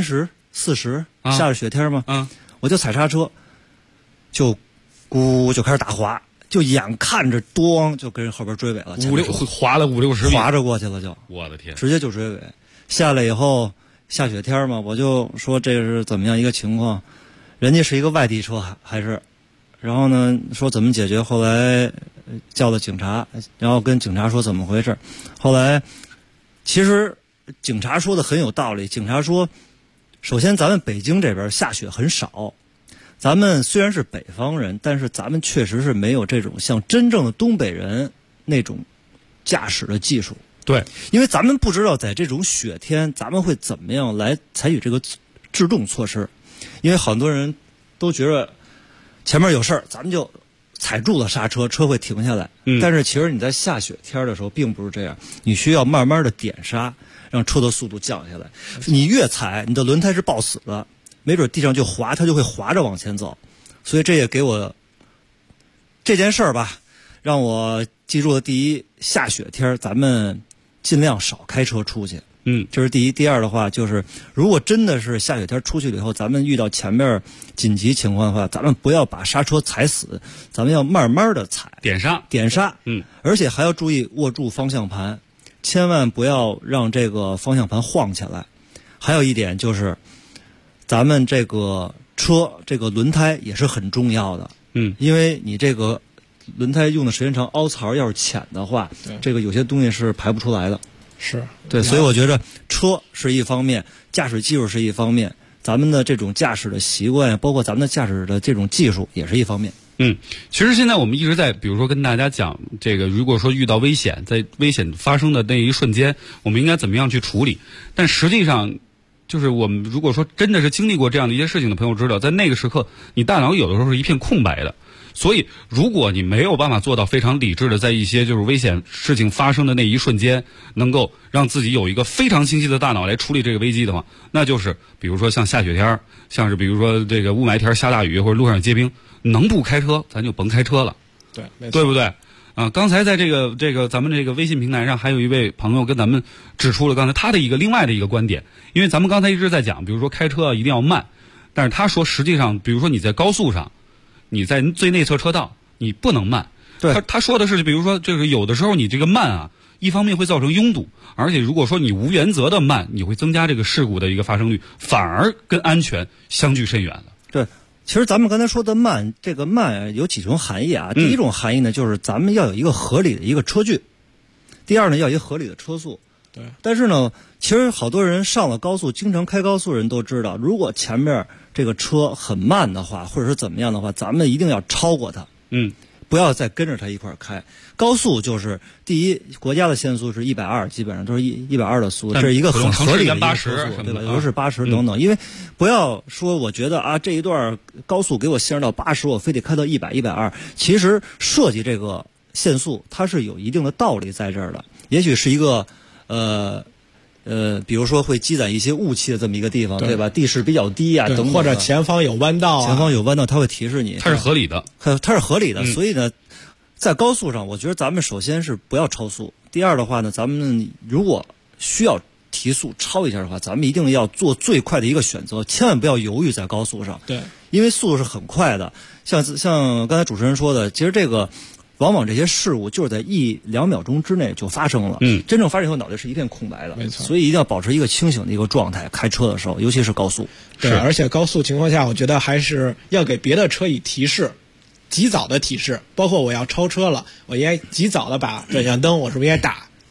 30、40，下着雪天嘛，我就踩刹车，就咕就开始打滑。就眼看着咣就跟人后边追尾了滑了50-60米， 滑着过去了就， 我的天， 直接就追尾。下来以后下雪天嘛，我就说这是怎么样一个情况，人家是一个外地车还是，然后呢说怎么解决，后来叫了警察，然后跟警察说怎么回事，后来其实警察说的很有道理，警察说首先咱们北京这边下雪很少，咱们虽然是北方人，但是咱们确实是没有这种像真正的东北人那种驾驶的技术。 对， 因为咱们不知道在这种雪天咱们会怎么样来采取这个制动措施，因为很多人都觉得前面有事儿，咱们就踩住了刹车，车会停下来。但是其实你在下雪天的时候并不是这样，你需要慢慢的点刹，让车的速度降下来。你越踩，你的轮胎是抱死的。没准地上就滑，它就会滑着往前走，所以这也给我这件事儿吧，让我记住了：第一，下雪天咱们尽量少开车出去，这是第一。第二的话，就是如果真的是下雪天出去了以后，咱们遇到前面紧急情况的话，咱们不要把刹车踩死，咱们要慢慢的踩， 点刹， 而且还要注意握住方向盘，千万不要让这个方向盘晃起来。还有一点就是。咱们这个车这个轮胎也是很重要的，因为你这个轮胎用的时间长，凹槽要是浅的话，这个有些东西是排不出来的。 是对，所以我觉得车是一方面，驾驶技术是一方面，咱们的这种驾驶的习惯，包括咱们的驾驶的这种技术也是一方面。 其实现在我们一直在，比如说跟大家讲这个，如果说遇到危险，在危险发生的那一瞬间，我们应该怎么样去处理？但实际上。就是我们如果说真的是经历过这样的一些事情的朋友知道，在那个时刻你大脑有的时候是一片空白的，所以如果你没有办法做到非常理智的在一些就是危险事情发生的那一瞬间能够让自己有一个非常清晰的大脑来处理这个危机的话，那就是比如说像下雪天，像是比如说这个雾霾天下大雨或者路上结冰，能不开车咱就甭开车了， 对，没错， 对不对？刚才在这个咱们这个微信平台上，还有一位朋友跟咱们指出了刚才他的另外的一个观点，因为咱们刚才一直在讲，比如说开车一定要慢，但是他说实际上，比如说你在高速上，你在最内侧车道，你不能慢。 对， 他说的是，比如说就是有的时候你这个慢啊，一方面会造成拥堵，而且如果说你无原则的慢，你会增加这个事故的一个发生率，反而跟安全相距甚远了。 对。其实咱们刚才说的慢，这个慢有几种含义啊。第一种含义呢，就是咱们要有一个合理的一个车距；第二呢，要有一个合理的车速。 对。 但是呢，其实好多人上了高速，经常开高速人都知道，如果前面这个车很慢的话，或者是怎么样的话，咱们一定要超过它。不要再跟着它一块儿开。高速就是第一，国家的限速是120，基本上都是120的速度，这是一个很合理的一个车速，对吧？有时候是80等等。因为不要说我觉得啊，这一段高速给我限制到80，我非得开到100、120。其实设计这个限速，它是有一定的道理在这儿的。也许是一个比如说会积攒一些雾气的这么一个地方，对吧？地势比较低啊，等等， 或者前方有弯道前方有弯道，它会提示你， 它是合理的， 它是合理的。所以呢，在高速上，我觉得咱们首先是不要超速。第二的话呢，咱们如果需要提速超一下的话，咱们一定要做最快的一个选择，千万不要犹豫在高速上。 对， 因为速度是很快的。像刚才主持人说的，其实这个。往往这些事故就是在1-2秒钟之内就发生了，真正发生以后脑袋是一片空白的， 没错， 所以一定要保持一个清醒的一个状态，开车的时候，尤其是高速。 对，而且高速情况下，我觉得还是要给别的车以提示，及早的提示，包括我要超车了，我应该及早的把转向灯，我是不是应该打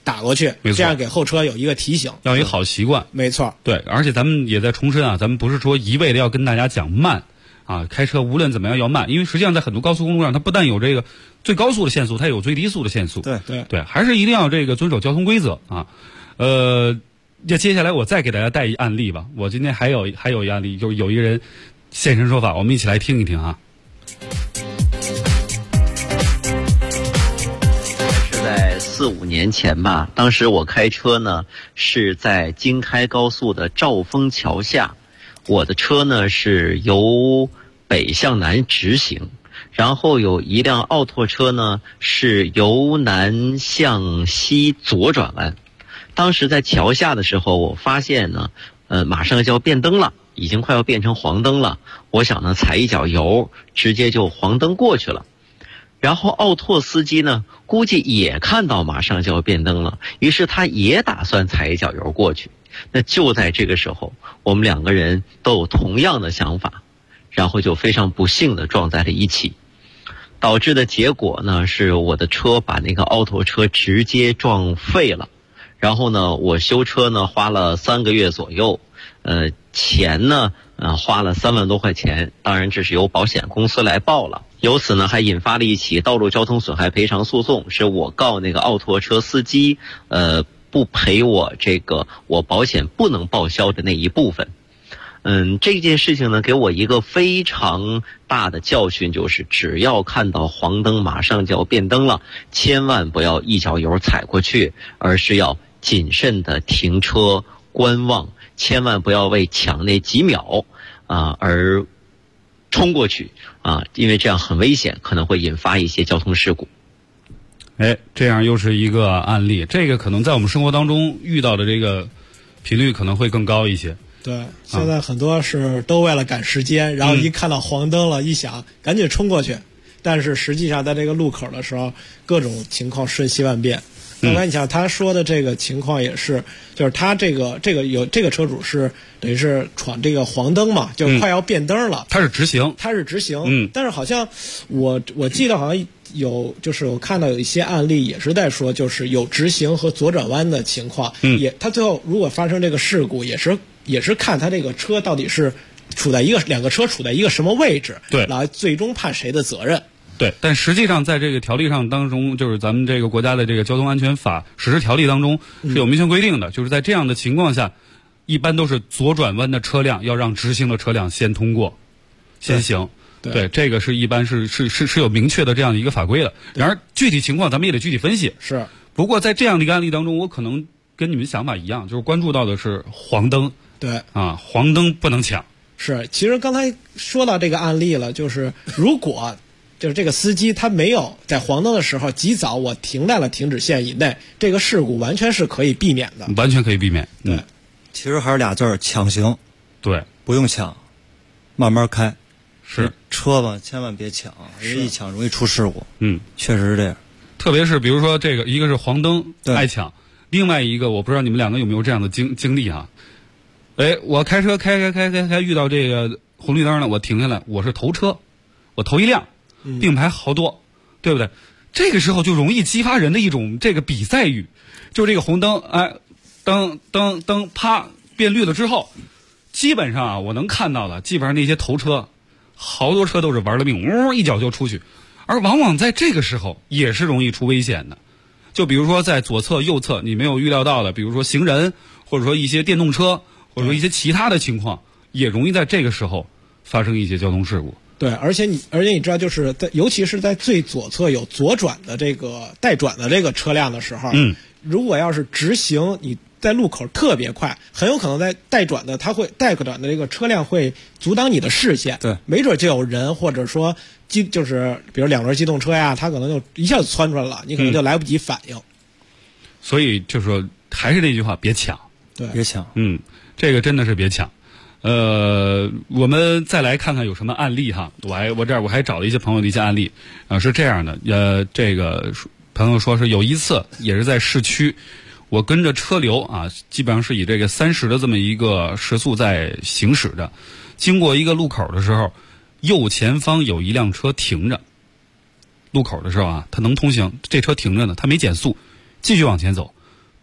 打过去，这样给后车有一个提醒， 要一个好习惯。 没错， 对，而且咱们也在重申啊，咱们不是说一味的要跟大家讲慢啊，开车无论怎么样要慢，因为实际上在很多高速公路上，它不但有这个最高速的限速，它也有最低速的限速。 对， 还是一定要这个遵守交通规则啊。接下来我再给大家带一案例吧。我今天还有一案例，就是有一个人现身说法，我们一起来听一听啊。 是在4-5年前吧，当时我开车呢是在京开高速的兆丰桥下，我的车呢是由北向南直行，然后有一辆奥拓车呢是由南向西左转弯。当时在桥下的时候，我发现呢，马上就要变灯了，已经快要变成黄灯了。我想呢，踩一脚油，直接就黄灯过去了。然后奥拓司机呢，估计也看到马上就要变灯了，于是他也打算踩一脚油过去。那就在这个时候，我们两个人都有同样的想法，然后就非常不幸的撞在了一起。导致的结果呢，是我的车把那个奥拓车直接撞废了。然后呢，我修车呢花了3个月左右，钱呢花了3万多块钱，当然这是由保险公司来报了。由此呢还引发了一起道路交通损害赔偿诉讼，是我告那个奥拓车司机不赔我这个我保险不能报销的那一部分。这件事情呢给我一个非常大的教训，就是只要看到黄灯马上就要变灯了，千万不要一脚油踩过去，而是要谨慎的停车观望，千万不要为抢那几秒而冲过去因为这样很危险，可能会引发一些交通事故。 这样又是一个案例，这个可能在我们生活当中遇到的这个频率可能会更高一些。 对，现在很多是都为了赶时间，然后一看到黄灯了，一想赶紧冲过去，但是实际上在这个路口的时候，各种情况瞬息万变。刚才你想他说的这个情况也是，就是他这个车主是等于是闯这个黄灯嘛，就快要变灯了。 他是直行， 但是好像我记得好像有，就是我看到有一些案例也是在说，就是有直行和左转弯的情况，他最后如果发生这个事故，也是看他这个车到底是两个车处在一个什么位置， 对， 来最终判谁的责任。 对，但实际上在这个条例上当中，就是咱们这个国家的这个交通安全法实施条例当中是有明确规定的，就是在这样的情况下，一般都是左转弯的车辆要让直行的车辆先通过，先行。对，这个是一般是有明确的这样的一个法规的。然而具体情况咱们也得具体分析。 是。 不过在这样的一个案例当中，我可能跟你们想法一样，就是关注到的是黄灯。 对。 黄灯不能抢。 是，其实刚才说到这个案例了，就是如果就是这个司机他没有在黄灯的时候及早我停在了停止线以内，这个事故完全是可以避免的。 完全可以避免。 对， 其实还是俩字儿：抢行。 对， 不用抢，慢慢开。 是车吧，千万别抢，因为一抢容易出事故。确实是这样。 特别是比如说这个，一个是黄灯爱抢，另外一个我不知道你们两个有没有这样的经历啊？我开车开遇到这个红绿灯了，我停下来，我是头车，我头一辆。并排好多，对不对？这个时候就容易激发人的一种这个比赛欲，就这个红灯，灯，啪变绿了之后，基本上我能看到的，基本上那些头车，好多车都是玩了命，一脚就出去，而往往在这个时候也是容易出危险的。就比如说在左侧、右侧你没有预料到的，比如说行人，或者说一些电动车，或者说一些其他的情况，也容易在这个时候发生一些交通事故。 对，而且你知道，就是尤其是在最左侧有左转的这个带转的这个车辆的时候，如果要是直行，你在路口特别快，很有可能在带转的这个车辆会阻挡你的视线， 对， 没准就有人，或者说就是比如2轮机动车呀，它可能就一下子窜出来了，你可能就来不及反应。 所以就是说，还是那句话，别抢， 对， 别抢， 这个真的是别抢。我们再来看看有什么案例哈。我还找了一些朋友的一些案例是这样的。这个朋友说是有一次也是在市区，我跟着车流基本上是以这个30的这么一个时速在行驶着，经过一个路口的时候，右前方有一辆车停着。路口的时候它能通行，这车停着呢，它没减速，继续往前走。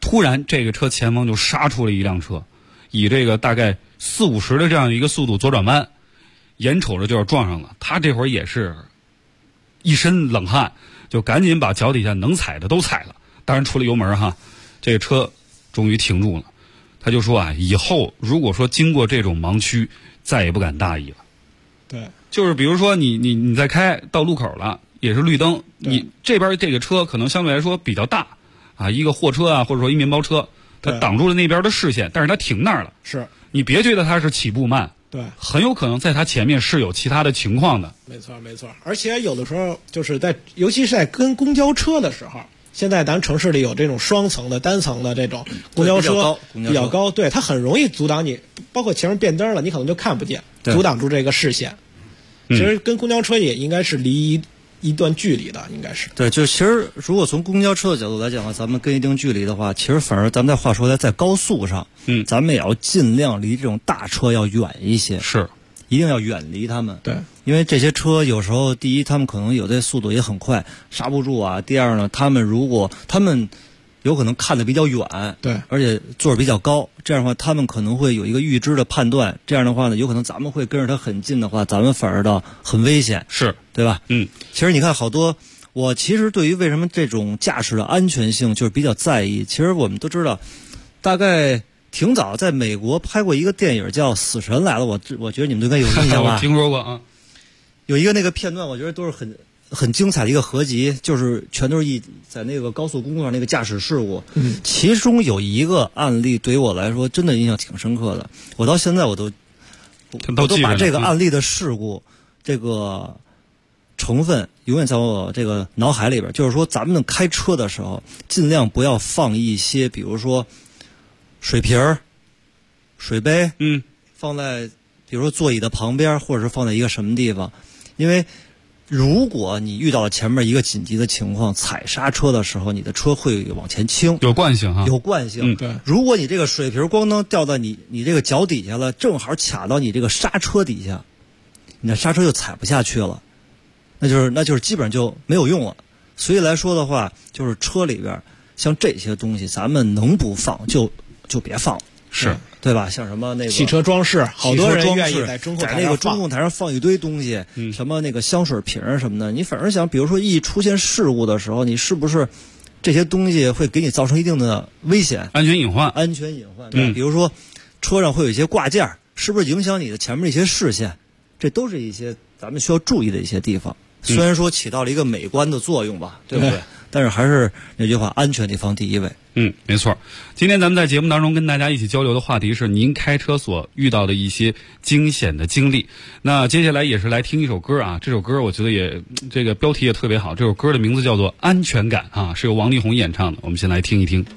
突然这个车前方就杀出了一辆车，以这个大概40-50的这样一个速度左转弯，眼瞅着就要撞上了。他这会儿也是一身冷汗，就赶紧把脚底下能踩的都踩了，当然除了油门哈。这个车终于停住了。他就说啊，以后如果说经过这种盲区，再也不敢大意了。 对， 就是比如说你在开到路口了，也是绿灯，你这边这个车可能相对来说比较大啊，一个货车啊，或者说一面包车，它挡住了那边的视线，但是它停那儿了。 是， 你别觉得它是起步慢， 对， 很有可能在它前面是有其他的情况的。 没错没错，而且有的时候就是尤其是在跟公交车的时候。现在咱城市里有这种双层的、单层的这种公交车比较高，对，它很容易阻挡你，包括前面变灯了，你可能就看不见，阻挡住这个视线。其实跟公交车也应该是离一段距离的，应该是。 对，就其实如果从公交车的角度来讲的话，咱们跟一定距离的话，其实反而咱们再话说来，在高速上，咱们也要尽量离这种大车要远一些。 是。 一定要远离他们， 对， 因为这些车有时候，第一，他们可能有的速度也很快，刹不住啊；第二呢，他们有可能看得比较远， 对， 而且座儿比较高，这样的话，他们可能会有一个预知的判断，这样的话呢，有可能咱们会跟着他很近的话，咱们反而的很危险， 是对吧？其实你看好多，我其实对于为什么这种驾驶的安全性就是比较在意，其实我们都知道，大概。挺早，在美国拍过一个电影叫《死神来了》，我觉得你们都应该有印象吧？ 我听说过啊。 有一个那个片段，我觉得都是很精彩的一个合集，就是全都是在那个高速公路上那个驾驶事故。其中有一个案例对于我来说真的印象挺深刻的，我到现在我都把这个案例的事故这个成分永远在我这个脑海里边。就是说，咱们开车的时候尽量不要放一些，比如说。水瓶儿、水杯，放在比如说座椅的旁边，或者是放在一个什么地方，因为如果你遇到了前面一个紧急的情况，踩刹车的时候，你的车会往前倾， 有惯性哈， 有惯性。 对， 如果你这个水瓶咣当掉到你这个脚底下了，正好卡到你这个刹车底下，你的刹车就踩不下去了，那就是基本上就没有用了。所以来说的话，就是车里边像这些东西，咱们能不放就别放， 是对吧？像什么那个汽车装饰，好多人愿意在中控台上那个中控台上放一堆东西，什么那个香水瓶什么的。你反而想，比如说一出现事故的时候，你是不是这些东西会给你造成一定的危险、 安全隐患？ 对，比如说车上会有一些挂件，是不是影响你的前面的一些视线？这都是一些咱们需要注意的一些地方。虽然说起到了一个美观的作用吧，对不对？但是还是那句话，安全得放第一位。 没错。今天咱们在节目当中跟大家一起交流的话题是您开车所遇到的一些惊险的经历。那接下来也是来听一首歌啊，这首歌我觉得也这个标题也特别好，这首歌的名字叫做《安全感》啊，是由王力宏演唱的。我们先来听一听。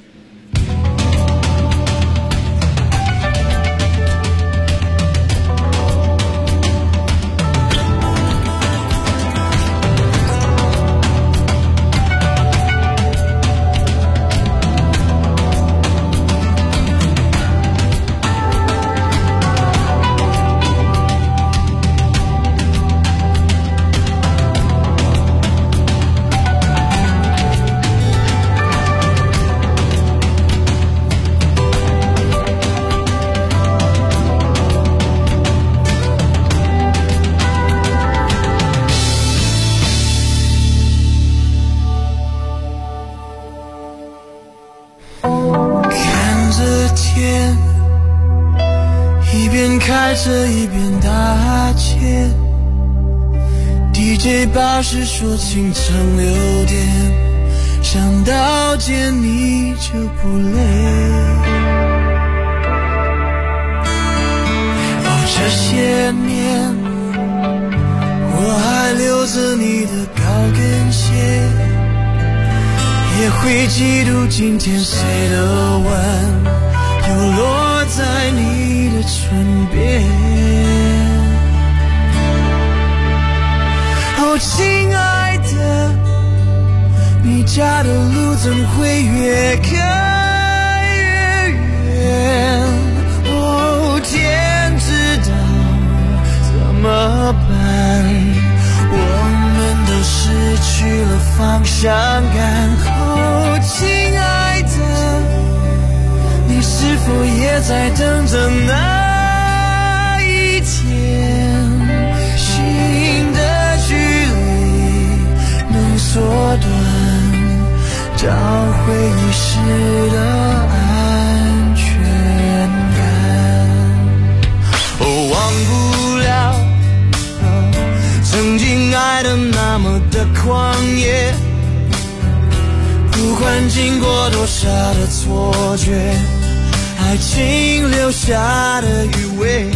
这一边打劫 DJ 巴士说清晨6点想到见你就不累这些年我还留着你的高跟鞋也会嫉妒今天谁的吻又落在你的唇边哦亲爱的你家的路怎会越开越远哦天知道怎么办我们都失去了方向感哦亲爱的也在等着那一天，心的距离能缩短，找回遗失的安全感。忘不了曾经爱的那么的狂野，不管经过多少的错觉，爱情留下的余味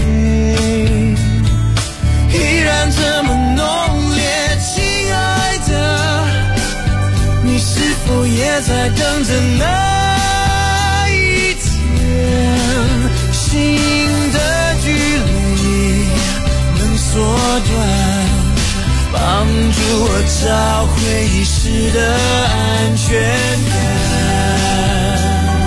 依然这么浓烈。亲爱的，你是否也在等着那一天，心的距离能缩短，帮助我找回遗失的安全感。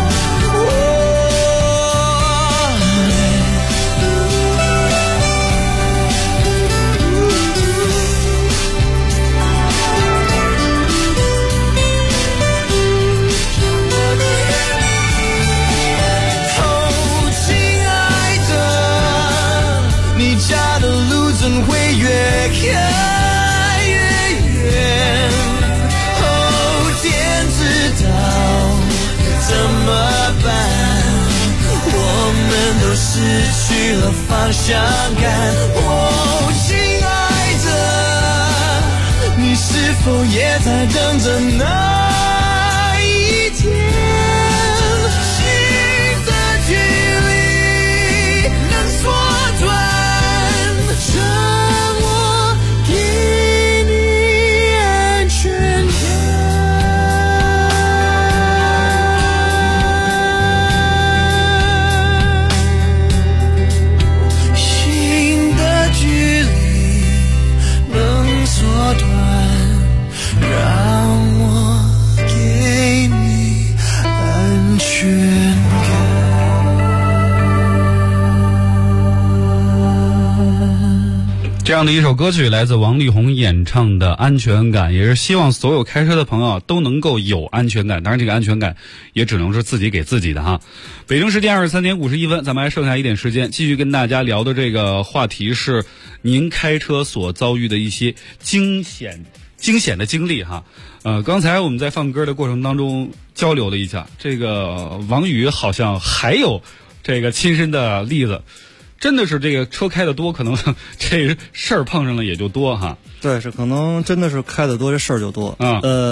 亲爱的，你家的路怎会越开越远？天知道怎么办？我们都失去了方向感。亲爱的，你是否也在等着那一天？心的距离能缩短，让我给你安全感。心的距离能缩短，让我给你安全感。 这样的一首歌曲来自王力宏演唱的《安全感》，也是希望所有开车的朋友都能够有安全感。当然这个安全感也只能是自己给自己的哈。北京时间23点51分，咱们还剩下一点时间，继续跟大家聊的这个话题是您开车所遭遇的一些惊险的经历哈。刚才我们在放歌的过程当中交流了一下，这个王宇好像还有这个亲身的例子。真的是这个车开的多，可能这事儿碰上了也就多哈。 对，是可能真的是开的多，这事儿就多。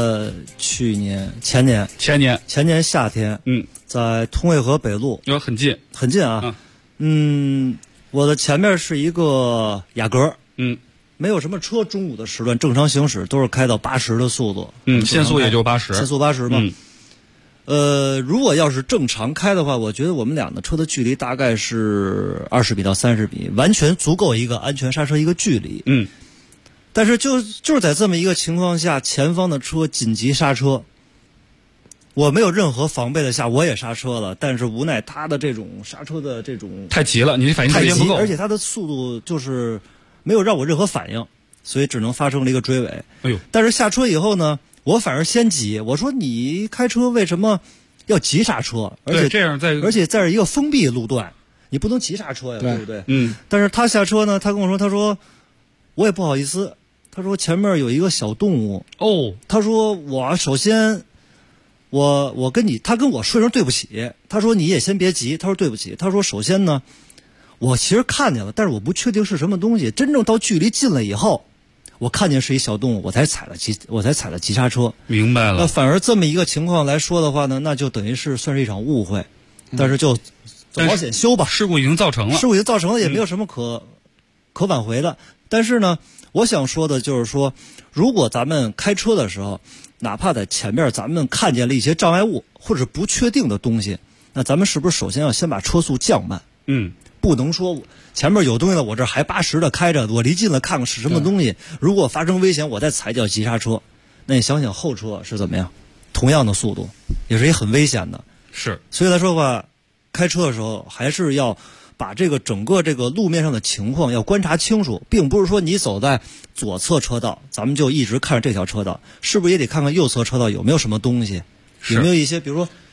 前年夏天，在通惠河北路， 很近啊。我的前面是一个雅阁，没有什么车，中午的时段正常行驶都是开到80的速度， 限速也就80， 限速80嘛。如果要是正常开的话，我觉得我们俩的车的距离大概是20米到30米，完全足够一个安全刹车一个距离。但是就是在这么一个情况下，前方的车紧急刹车，我没有任何防备的下，我也刹车了，但是无奈他的这种刹车的这种太急了，你的反应时间不够， 而且他的速度就是没有让我任何反应，所以只能发生了一个追尾。但是下车以后呢，我反而先急，我说你开车为什么要急刹车？而且在一个封闭路段，你不能急刹车呀，对不对？但是他下车呢，他跟我说，他说我也不好意思，他说前面有一个小动物。他说我首先他跟我说声对不起，他说你也先别急，他说对不起，他说首先呢，我其实看见了，但是我不确定是什么东西，真正到距离近了以后，我看见是一小动物，我才踩了急刹车。 明白了。 那反而这么一个情况来说的话呢，那就等于是算是一场误会，但是就走保险修吧。 事故已经造成了， 也没有什么可挽回的。但是呢，我想说的就是说，如果咱们开车的时候，哪怕在前面咱们看见了一些障碍物或者不确定的东西，那咱们是不是首先要先把车速降慢？不能说前面有东西了，我这还80的开着，我离近了看看是什么东西，如果发生危险我再踩脚急刹车，那你想想后车是怎么样，同样的速度也是也很危险的。 是， 所以来说的话，开车的时候还是要把这个整个这个路面上的情况要观察清楚，并不是说你走在左侧车道咱们就一直看着这条车道，是不是也得看看右侧车道有没有什么东西，有没有一些比如说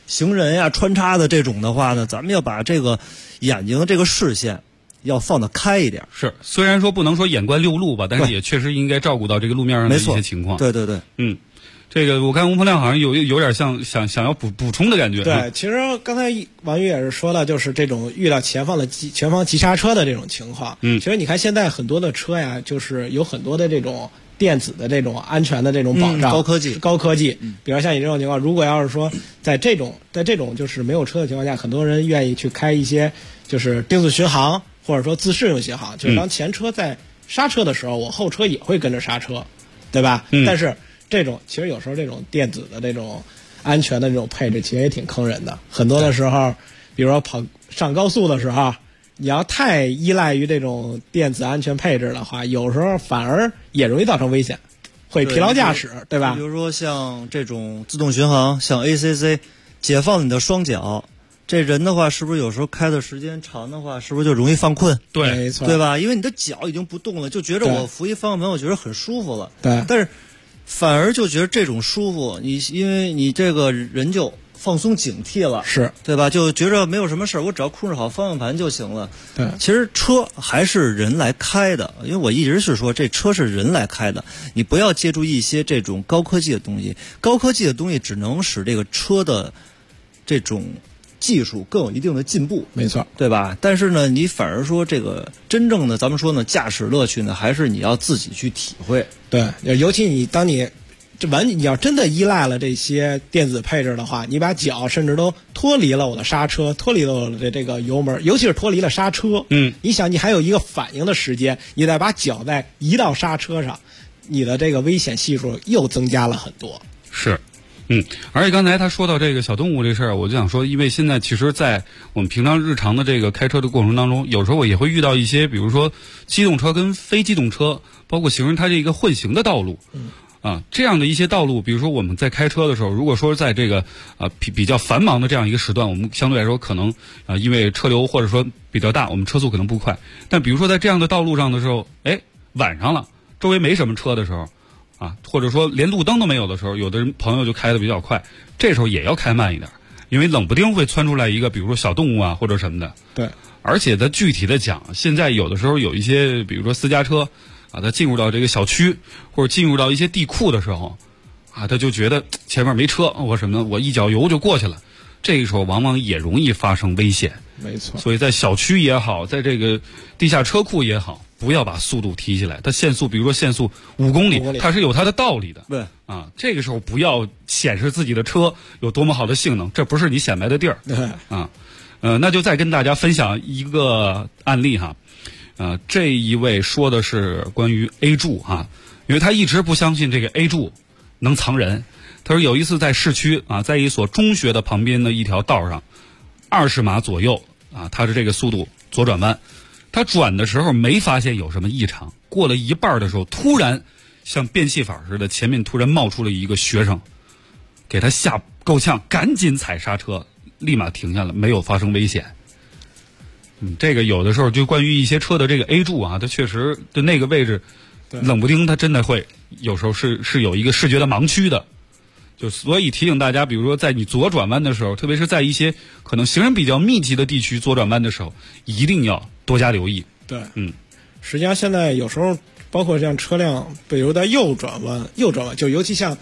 行人呀穿插的这种的话呢，咱们要把这个眼睛的这个视线要放得开一点。 是，虽然说不能说眼观六路吧，但是也确实应该照顾到这个路面上的一些情况。 对对对， 这个我看吴鹏亮好像有点像想要补充的感觉。 对，其实刚才王宇也是说了，就是这种遇到前方急刹车的这种情况。其实你看现在很多的车呀，就是有很多的这种电子的这种安全的这种保障，高科技。比如像你这种情况，如果要是说在这种就是没有车的情况下，很多人愿意去开一些就是定速巡航或者说自适应巡航，就是当前车在刹车的时候，我后车也会跟着刹车，对吧？但是这种其实有时候这种电子的这种安全的这种配置其实也挺坑人的。很多的时候，比如说上高速的时候，你要太依赖于这种电子安全配置的话，有时候反而也容易造成危险，会疲劳驾驶，对吧？ 比如说像这种自动巡航，像 ACC 解放你的双脚，这人的话是不是有时候开的时间长的话，是不是就容易犯困？ 对， 没错， 对吧？因为你的脚已经不动了，就觉得我扶一方向盘，我觉得很舒服了。 对， 但是反而就觉得这种舒服，因为你这个人就放松警惕了， 是对吧？就觉着没有什么事，我只要控制好方向盘就行了。 对， 其实车还是人来开的，因为我一直是说这车是人来开的，你不要借助一些这种高科技的东西，高科技的东西只能使这个车的这种技术更有一定的进步， 没错， 对吧？但是呢，你反而说这个真正的咱们说呢，驾驶乐趣呢，还是你要自己去体会。 对，尤其当你要真的依赖了这些电子配置的话，你把脚甚至都脱离了我的刹车，脱离了我的这个油门，尤其是脱离了刹车。你想，你还有一个反应的时间，你再把脚再移到刹车上，你的这个危险系数又增加了很多。 是。而且刚才他说到这个小动物这事儿，我就想说，因为现在其实在我们平常日常的这个开车的过程当中，有时候我也会遇到一些，比如说机动车跟非机动车，包括行人它这个混行的道路，这样的一些道路，比如说我们在开车的时候，如果说在这个比较繁忙的这样一个时段，我们相对来说可能因为车流或者说比较大，我们车速可能不快，但比如说在这样的道路上的时候，晚上了，周围没什么车的时候。或者说连路灯都没有的时候，有的人朋友就开得比较快，这时候也要开慢一点，因为冷不丁会窜出来一个比如说小动物啊或者什么的。 对， 而且它具体的讲，现在有的时候有一些比如说私家车它进入到这个小区或者进入到一些地库的时候他就觉得前面没车或什么的，我一脚油就过去了，这个时候往往也容易发生危险。 没错， 所以在小区也好，在这个地下车库也好，不要把速度提起来。它限速，比如说限速5公里，它是有它的道理的。 对这个时候不要显示自己的车有多么好的性能，这不是你显摆的地儿。那就再跟大家分享一个案例哈。这一位说的是关于 A 柱因为他一直不相信这个 A 柱能藏人。他说有一次在市区在一所中学的旁边的一条道上，20码左右他是这个速度左转弯，他转的时候没发现有什么异常，过了一半的时候，突然像变戏法似的，前面突然冒出了一个学生，给他吓够呛，赶紧踩刹车，立马停下了，没有发生危险。这个有的时候就关于一些车的这个 A 柱它确实的那个位置，冷不丁它真的会有时候是有一个视觉的盲区的。就所以提醒大家，比如说在你左转弯的时候，特别是在一些可能行人比较密集的地区左转弯的时候，一定要多加留意。 对，实际上现在有时候包括像车辆，比如在右转弯，就尤其像